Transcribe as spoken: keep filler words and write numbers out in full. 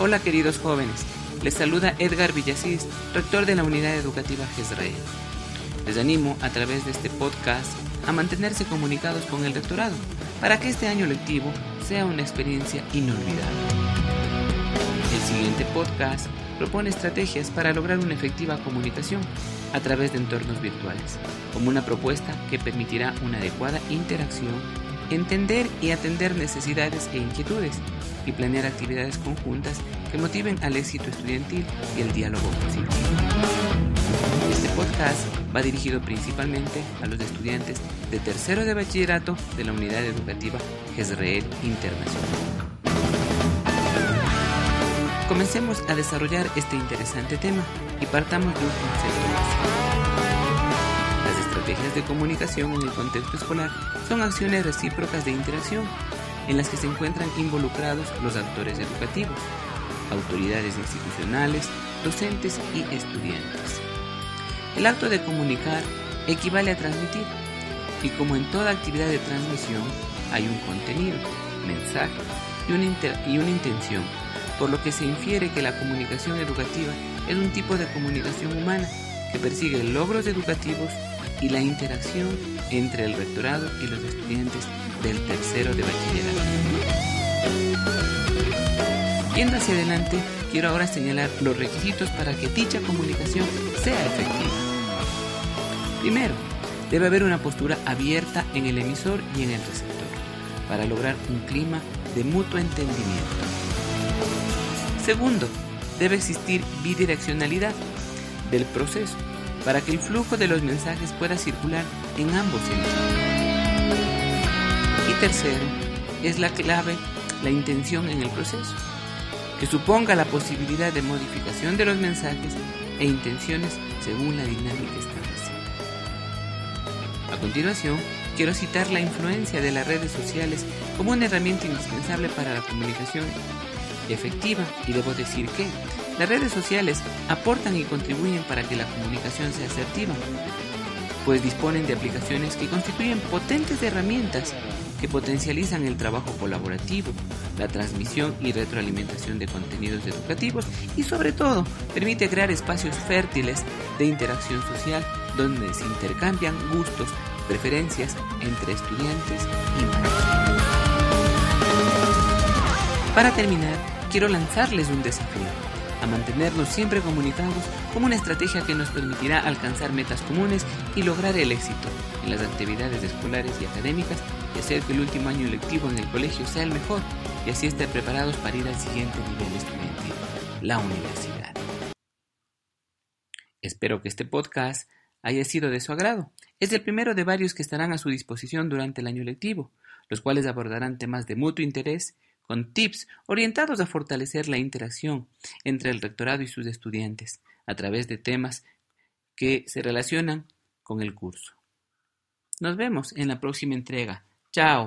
Hola queridos jóvenes, les saluda Edgar Villasís, rector de la Unidad Educativa Jezreel. Les animo a través de este podcast a mantenerse comunicados con el rectorado para que este año lectivo sea una experiencia inolvidable. El siguiente podcast propone estrategias para lograr una efectiva comunicación a través de entornos virtuales, como una propuesta que permitirá una adecuada interacción, entender y atender necesidades e inquietudes, y planear actividades conjuntas que motiven al éxito estudiantil y el diálogo positivo. Este podcast va dirigido principalmente a los estudiantes de tercero de bachillerato de la Unidad Educativa Jezreel Internacional. Comencemos a desarrollar este interesante tema y partamos de un concepto básico. Las estrategias de comunicación en el contexto escolar son acciones recíprocas de interacción en las que se encuentran involucrados los actores educativos, autoridades institucionales, docentes y estudiantes. El acto de comunicar equivale a transmitir, y como en toda actividad de transmisión hay un contenido, mensaje y una, inter- y una intención, por lo que se infiere que la comunicación educativa es un tipo de comunicación humana que persigue logros educativos y la interacción entre el rectorado y los estudiantes del tercero de bachillerato. Yendo hacia adelante, quiero ahora señalar los requisitos para que dicha comunicación sea efectiva. Primero, debe haber una postura abierta en el emisor y en el receptor, para lograr un clima de mutuo entendimiento. Segundo, debe existir bidireccionalidad del proceso, para que el flujo de los mensajes pueda circular en ambos sentidos. Y tercero, es la clave la intención en el proceso, que suponga la posibilidad de modificación de los mensajes e intenciones según la dinámica establecida. A continuación, quiero citar la influencia de las redes sociales como una herramienta indispensable para la comunicación efectiva, y debo decir que las redes sociales aportan y contribuyen para que la comunicación sea asertiva, pues disponen de aplicaciones que constituyen potentes herramientas que potencializan el trabajo colaborativo, la transmisión y retroalimentación de contenidos educativos y sobre todo permite crear espacios fértiles de interacción social donde se intercambian gustos, preferencias entre estudiantes y maestros. Para terminar, quiero lanzarles un desafío: a mantenernos siempre comunicados como una estrategia que nos permitirá alcanzar metas comunes y lograr el éxito en las actividades escolares y académicas, y hacer que el último año lectivo en el colegio sea el mejor y así estar preparados para ir al siguiente nivel estudiantil, la universidad. Espero que este podcast haya sido de su agrado. Es el primero de varios que estarán a su disposición durante el año lectivo, los cuales abordarán temas de mutuo interés, con tips orientados a fortalecer la interacción entre el rectorado y sus estudiantes a través de temas que se relacionan con el curso. Nos vemos en la próxima entrega. Chao.